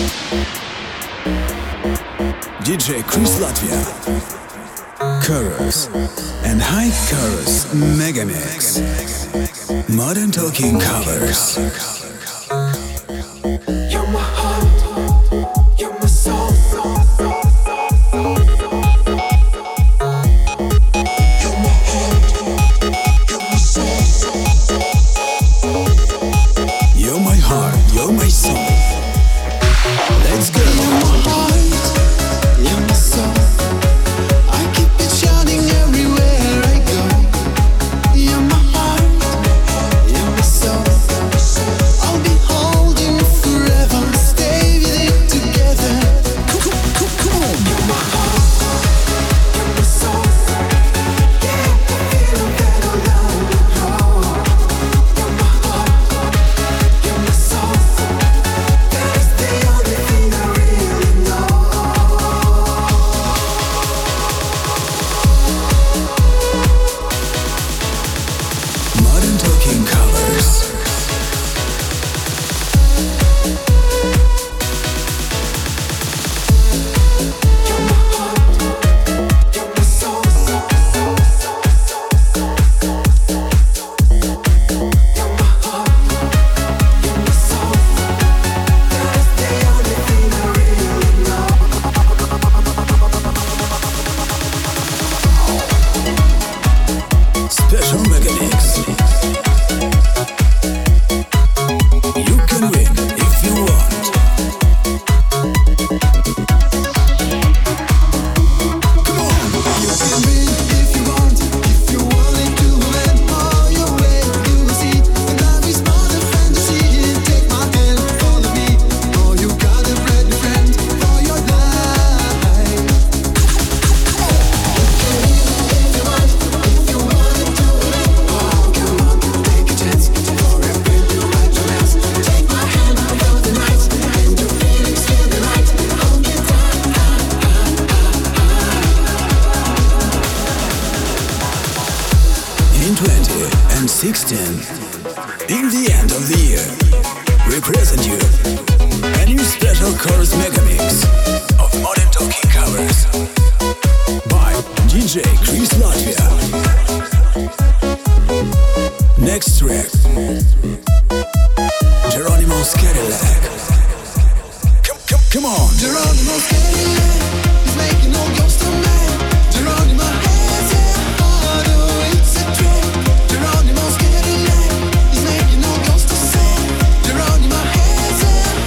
DJ Chris Latvia, Chorus and High Chorus Megamix, Modern Talking covers. You're my heart, you're my soul. You're my heart, you're my soul. You're my heart, you're my soul. Let's go. You're my heart, you're my soul. I keep it shining everywhere I go. You're my heart, you're my soul. I'll be holding you forever, stay with it together. Come on. You're my heart, you're my soul. Yeah, I feel that alone. You're my heart, you're my soul. That's the only thing I really know. Modern Talking covers. You're my heart, you're my soul. You're my heart, you're my soul. That's the only thing I really know. Special Megamix. You can win if you want. Come on. You can win if you want, if you're willing to win all your way. You will see that life is more than fantasy. Take my hand, follow me. Oh, you got a brand new friend for your life. You can win if you want, if you're willing to win. Oh, come on, take a chance for a brand new romance. Take my hand, feel the night, and your feelings feel the light. Hold me tight. In 2016, in the end of the year, we present you a new special chorus megamix of Modern Talking covers by DJ Chris Latvia. Next track, Geronimo's Cadillac. Come on. Geronimo's Cadillac is making all ghosts of man. Geronimo has a heart, oh, it's a trap. Geronimo's Cadillac is making all ghosts of sand. Geronimo has a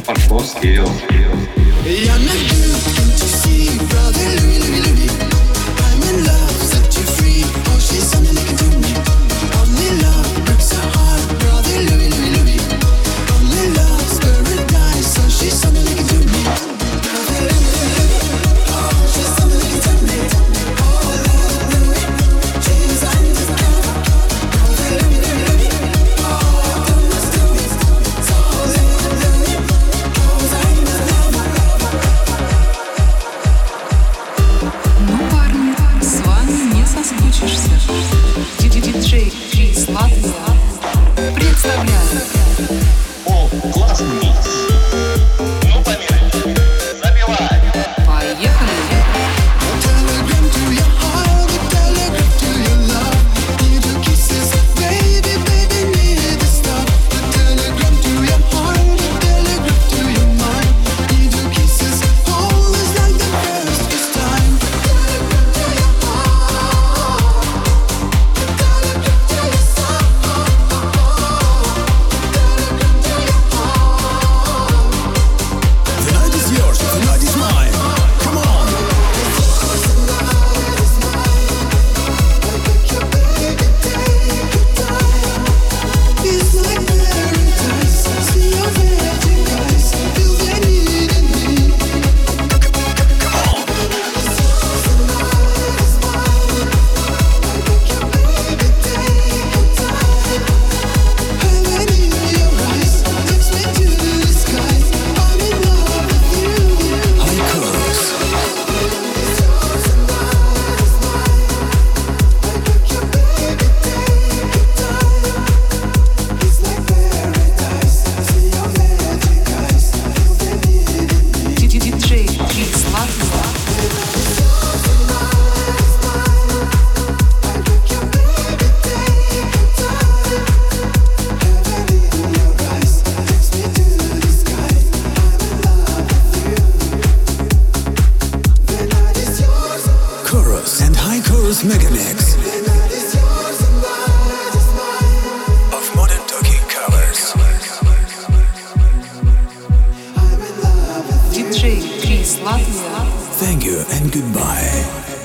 Chorus Megamix of Modern Talking covers. DJ Chris Latvia. Thank you and goodbye.